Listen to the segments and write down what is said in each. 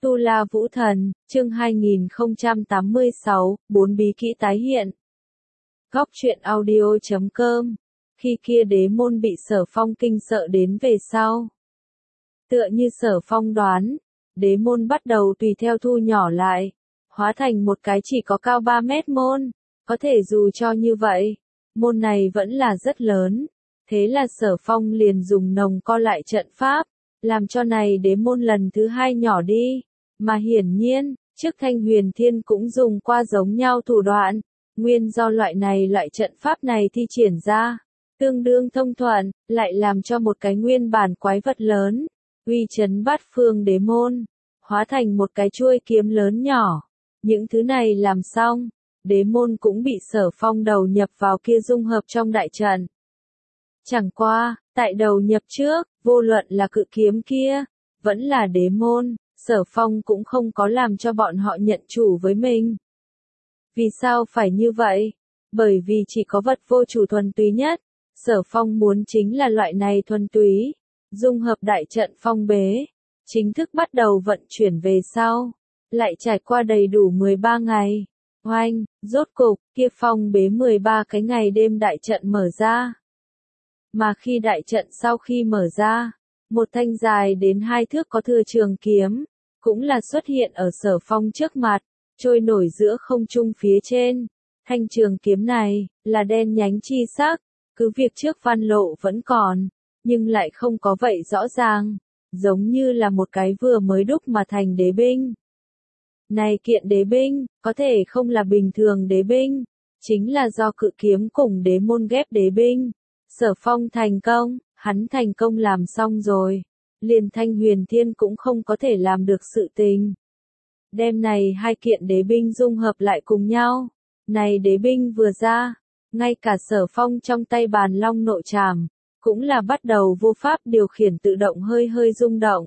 Tu La Vũ Thần, chương 2086, 4 bí kỹ tái hiện. Góc truyện audio.com. Khi kia Đế Môn bị Sở Phong kinh sợ đến về sau. Tựa như Sở Phong đoán, Đế Môn bắt đầu tùy theo thu nhỏ lại, hóa thành một cái chỉ có cao 3 mét môn. Có thể dù cho như vậy, môn này vẫn là rất lớn. Thế là Sở Phong liền dùng nồng co lại trận pháp, làm cho này Đế Môn lần thứ 2 nhỏ đi. Mà hiển nhiên, trước Thanh Huyền Thiên cũng dùng qua giống nhau thủ đoạn, nguyên do loại trận pháp này thi triển ra, tương đương thông thuận, lại làm cho một cái nguyên bản quái vật lớn, uy chấn bát phương Đế Môn, hóa thành một cái chuôi kiếm lớn nhỏ. Những thứ này làm xong, Đế Môn cũng bị Sở Phong đầu nhập vào kia dung hợp trong đại trận. Chẳng qua, tại đầu nhập trước, vô luận là cự kiếm kia, vẫn là Đế Môn, Sở Phong cũng không có làm cho bọn họ nhận chủ với mình. Vì sao phải như vậy? Bởi vì chỉ có vật vô chủ thuần túy nhất, Sở Phong muốn chính là loại này thuần túy, dung hợp đại trận phong bế, chính thức bắt đầu vận chuyển về sau, lại trải qua đầy đủ 13 ngày. Oanh, rốt cục, kia phong bế 13 cái ngày đêm đại trận mở ra. Mà khi đại trận sau khi mở ra, một thanh dài đến 2 thước có thừa trường kiếm, cũng là xuất hiện ở Sở Phong trước mặt, trôi nổi giữa không trung phía trên. Thanh trường kiếm này, là đen nhánh chi sắc, cứ việc trước văn lộ vẫn còn, nhưng lại không có vậy rõ ràng, giống như là một cái vừa mới đúc mà thành đế binh. Này kiện đế binh, có thể không là bình thường đế binh, chính là do cự kiếm cùng Đế Môn ghép đế binh. Sở Phong thành công, hắn thành công làm xong rồi, liền Thanh Huyền Thiên cũng không có thể làm được sự tình. Đem này hai kiện đế binh dung hợp lại cùng nhau, này đế binh vừa ra, ngay cả Sở Phong trong tay Bàn Long nội trảm, cũng là bắt đầu vô pháp điều khiển tự động hơi hơi rung động.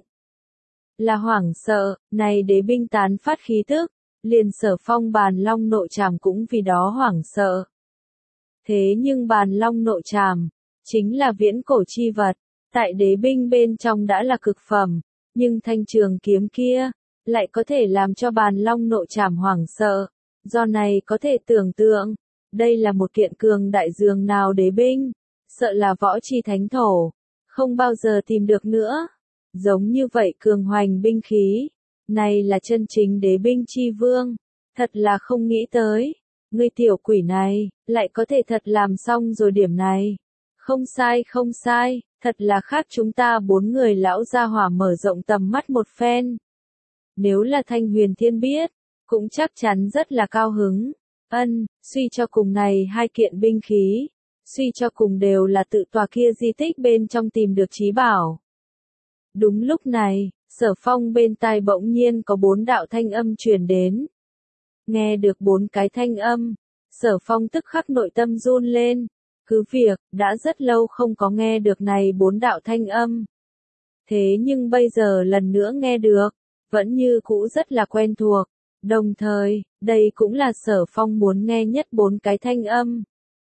Là hoảng sợ, này đế binh tán phát khí tức, liền Sở Phong Bàn Long nội trảm cũng vì đó hoảng sợ. Thế nhưng Bàn Long nội trảm, chính là viễn cổ chi vật, tại đế binh bên trong đã là cực phẩm, nhưng thanh trường kiếm kia, lại có thể làm cho Bàn Long nội trảm hoảng sợ. Do này có thể tưởng tượng, đây là một kiện cường đại dường nào đế binh, sợ là võ chi thánh thổ, không bao giờ tìm được nữa. Giống như vậy cường hoành binh khí, này là chân chính đế binh chi vương, thật là không nghĩ tới, ngươi tiểu quỷ này, lại có thể thật làm xong rồi điểm này. Không sai, thật là khác chúng ta 4 người lão gia hỏa mở rộng tầm mắt một phen. Nếu là Thanh Huyền Thiên biết, cũng chắc chắn rất là cao hứng. Suy cho cùng này hai kiện binh khí, suy cho cùng đều là tự tòa kia di tích bên trong tìm được trí bảo. Đúng lúc này, Sở Phong bên tai bỗng nhiên có 4 đạo thanh âm truyền đến. Nghe được 4 cái thanh âm, Sở Phong tức khắc nội tâm run lên. Cứ việc, đã rất lâu không có nghe được này 4 đạo thanh âm. Thế nhưng bây giờ lần nữa nghe được, vẫn như cũ rất là quen thuộc. Đồng thời, đây cũng là Sở Phong muốn nghe nhất 4 cái thanh âm.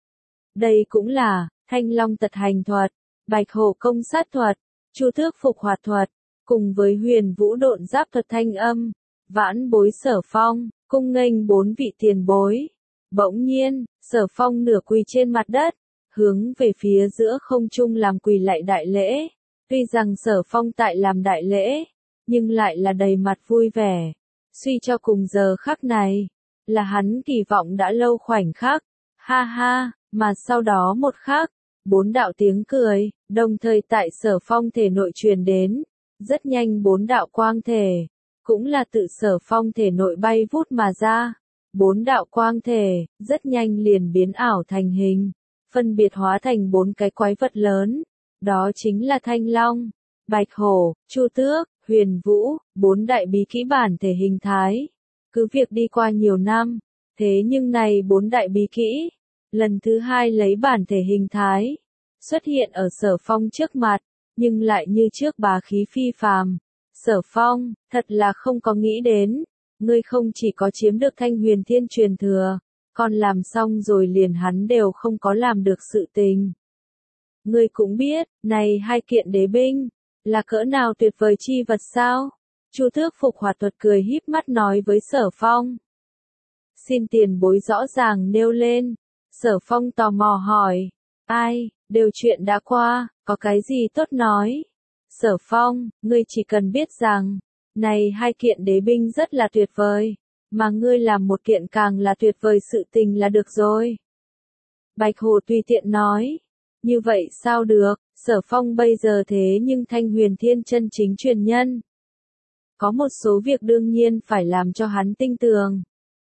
Đây cũng là, Thanh Long tật hành thuật, Bạch Hổ công sát thuật, Chu Tước phục hoạt thuật, cùng với Huyền Vũ độn giáp thuật thanh âm. Vãn bối Sở Phong, cung nghênh 4 vị tiền bối. Bỗng nhiên, Sở Phong nửa quỳ trên mặt đất, hướng về phía giữa không trung làm quỳ lạy đại lễ. Tuy rằng Sở Phong tại làm đại lễ, nhưng lại là đầy mặt vui vẻ. Suy cho cùng giờ khắc này, là hắn kỳ vọng đã lâu khoảnh khắc. Ha ha, mà sau đó một khắc, 4 đạo tiếng cười, đồng thời tại Sở Phong thể nội truyền đến. Rất nhanh 4 đạo quang thể, cũng là tự Sở Phong thể nội bay vút mà ra. 4 đạo quang thể, rất nhanh liền biến ảo thành hình, phân biệt hóa thành 4 cái quái vật lớn. Đó chính là Thanh Long, Bạch Hổ, Chu Tước, Huyền Vũ, 4 đại bí kỹ bản thể hình thái. Cứ việc đi qua nhiều năm, thế nhưng này 4 đại bí kỹ, lần thứ 2 lấy bản thể hình thái, xuất hiện ở Sở Phong trước mặt, nhưng lại như trước bá khí phi phàm. Sở Phong, thật là không có nghĩ đến, ngươi không chỉ có chiếm được Thanh Huyền Thiên truyền thừa, còn làm xong rồi liền hắn đều không có làm được sự tình. Ngươi cũng biết, này hai kiện đế binh, là cỡ nào tuyệt vời chi vật sao? Chu Tước Phục Hoạt Thuật cười híp mắt nói với Sở Phong. Xin tiền bối rõ ràng nêu lên. Sở Phong tò mò hỏi. Ai, đều chuyện đã qua, có cái gì tốt nói. Sở Phong, ngươi chỉ cần biết rằng, này hai kiện đế binh rất là tuyệt vời, mà ngươi làm một kiện càng là tuyệt vời sự tình là được rồi. Bạch Hồ tùy tiện nói. Như vậy sao được, Sở Phong bây giờ thế nhưng Thanh Huyền Thiên chân chính truyền nhân. Có một số việc đương nhiên phải làm cho hắn tinh tường.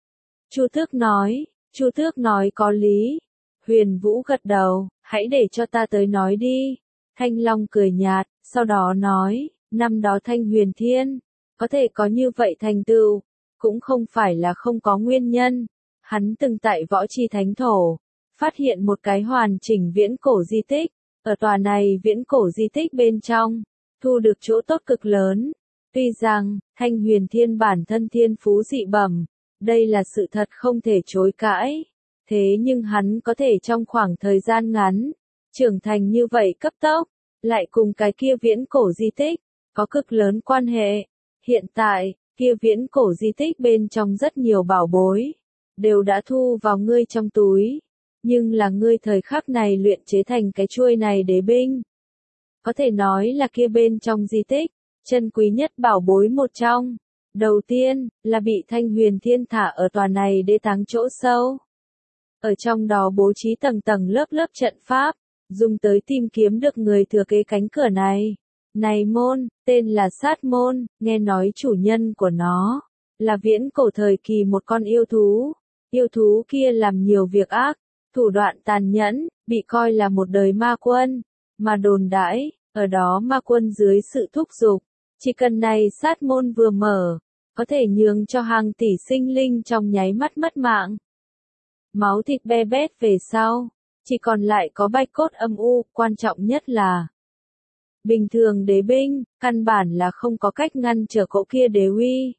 Chu Tước nói có lý. Huyền Vũ gật đầu, hãy để cho ta tới nói đi. Thanh Long cười nhạt, sau đó nói, năm đó Thanh Huyền Thiên, có thể có như vậy thành tựu, cũng không phải là không có nguyên nhân. Hắn từng tại Võ Chi Thánh Thổ, phát hiện một cái hoàn chỉnh viễn cổ di tích, ở tòa này viễn cổ di tích bên trong, thu được chỗ tốt cực lớn. Tuy rằng, Thanh Huyền Thiên bản thân thiên phú dị bẩm, đây là sự thật không thể chối cãi. Thế nhưng hắn có thể trong khoảng thời gian ngắn, trưởng thành như vậy cấp tốc, lại cùng cái kia viễn cổ di tích, có cực lớn quan hệ. Hiện tại, kia viễn cổ di tích bên trong rất nhiều bảo bối, đều đã thu vào ngươi trong túi. Nhưng là ngươi thời khắc này luyện chế thành cái chuôi này đế binh. Có thể nói là kia bên trong di tích, chân quý nhất bảo bối một trong. Đầu tiên, là bị Thanh Huyền Thiên thả ở tòa này đế táng chỗ sâu. Ở trong đó bố trí tầng tầng lớp lớp trận pháp, dùng tới tìm kiếm được người thừa kế cánh cửa này. Này môn, tên là Sát Môn, nghe nói chủ nhân của nó, là viễn cổ thời kỳ một con yêu thú. Yêu thú kia làm nhiều việc ác, thủ đoạn tàn nhẫn, bị coi là một đời ma quân. Mà đồn đãi, ở đó ma quân dưới sự thúc giục, chỉ cần này Sát Môn vừa mở, có thể nhường cho hàng tỷ sinh linh trong nháy mắt mất mạng. Máu thịt be bét về sau, chỉ còn lại có bạch cốt âm u, quan trọng nhất là bình thường đế binh, căn bản là không có cách ngăn trở cỗ kia đế uy.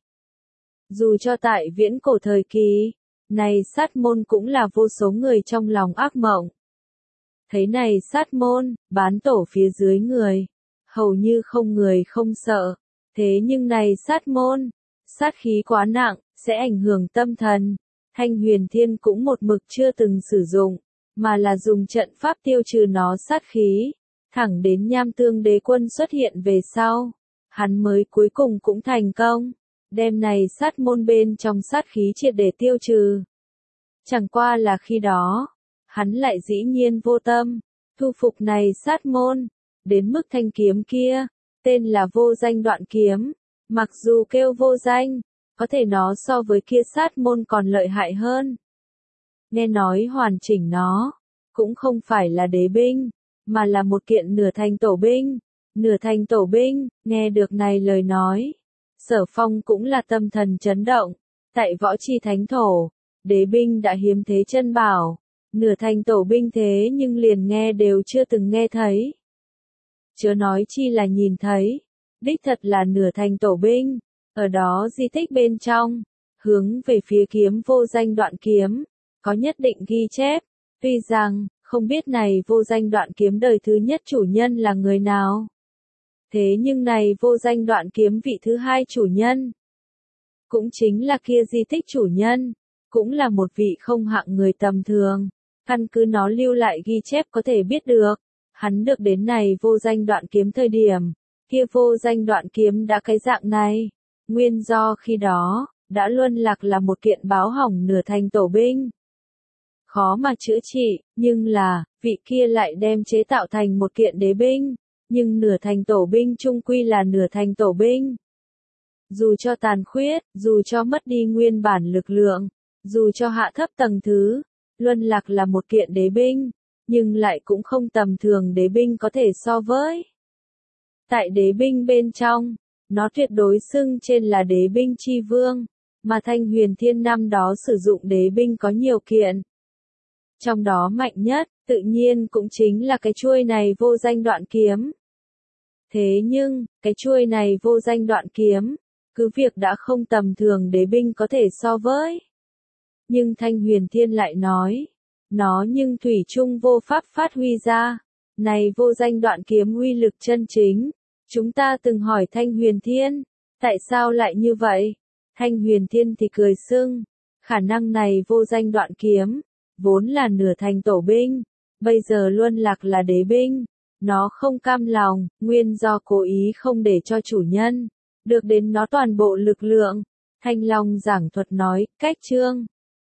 Dù cho tại viễn cổ thời kỳ, này Sát Môn cũng là vô số người trong lòng ác mộng. Thấy này Sát Môn, bán tổ phía dưới người, hầu như không người không sợ. Thế nhưng này Sát Môn, sát khí quá nặng, sẽ ảnh hưởng tâm thần. Thanh Huyền Thiên cũng một mực chưa từng sử dụng, mà là dùng trận pháp tiêu trừ nó sát khí. Thẳng đến Nham Tương Đế Quân xuất hiện về sau, hắn mới cuối cùng cũng thành công, đem này Sát Môn bên trong sát khí triệt để tiêu trừ. Chẳng qua là khi đó, hắn lại dĩ nhiên vô tâm, thu phục này Sát Môn, đến mức thanh kiếm kia, tên là Vô Danh Đoạn Kiếm, mặc dù kêu vô danh, có thể nó so với kia Sát Môn còn lợi hại hơn. Nghe nói hoàn chỉnh nó, cũng không phải là đế binh, mà là một kiện nửa thành tổ binh. Nửa thành tổ binh, nghe được này lời nói, Sở Phong cũng là tâm thần chấn động. Tại Võ Chi Thánh Thổ, đế binh đã hiếm thế chân bảo, nửa thành tổ binh thế nhưng liền nghe đều chưa từng nghe thấy. Chớ nói chi là nhìn thấy, đích thật là nửa thành tổ binh, ở đó di tích bên trong, hướng về phía kiếm Vô Danh Đoạn Kiếm, có nhất định ghi chép. Tuy rằng, không biết này Vô Danh Đoạn Kiếm đời thứ nhất chủ nhân là người nào. Thế nhưng này Vô Danh Đoạn Kiếm vị thứ hai chủ nhân, cũng chính là kia di tích chủ nhân, cũng là một vị không hạng người tầm thường. Căn cứ nó lưu lại ghi chép có thể biết được, hắn được đến này Vô Danh Đoạn Kiếm thời điểm, kia Vô Danh Đoạn Kiếm đã cái dạng này. Nguyên do khi đó, đã luân lạc là một kiện báo hỏng nửa thành tổ binh. Khó mà chữa trị, nhưng là, vị kia lại đem chế tạo thành một kiện đế binh. Nhưng nửa thành tổ binh chung quy là nửa thành tổ binh. Dù cho tàn khuyết, dù cho mất đi nguyên bản lực lượng, dù cho hạ thấp tầng thứ, luân lạc là một kiện đế binh, nhưng lại cũng không tầm thường đế binh có thể so với. Tại đế binh bên trong, nó tuyệt đối xưng trên là đế binh chi vương, mà Thanh Huyền Thiên năm đó sử dụng đế binh có nhiều kiện. Trong đó mạnh nhất, tự nhiên cũng chính là cái chuôi này Vô Danh Đoạn Kiếm. Thế nhưng, cái chuôi này Vô Danh Đoạn Kiếm, cứ việc đã không tầm thường đế binh có thể so với. Nhưng Thanh Huyền Thiên lại nói, nó nhưng thủy chung vô pháp phát huy ra. Này Vô Danh Đoạn Kiếm uy lực chân chính. Chúng ta từng hỏi Thanh Huyền Thiên, Tại sao lại như vậy? Thanh Huyền Thiên thì cười sưng. Khả năng này vô danh đoạn kiếm, vốn là nửa thành tổ binh, bây giờ Luân Lạc là đế binh. Nó không cam lòng, nguyên do cố ý không để cho chủ nhân được đến nó toàn bộ lực lượng. Thanh Long giảng thuật nói, cách chương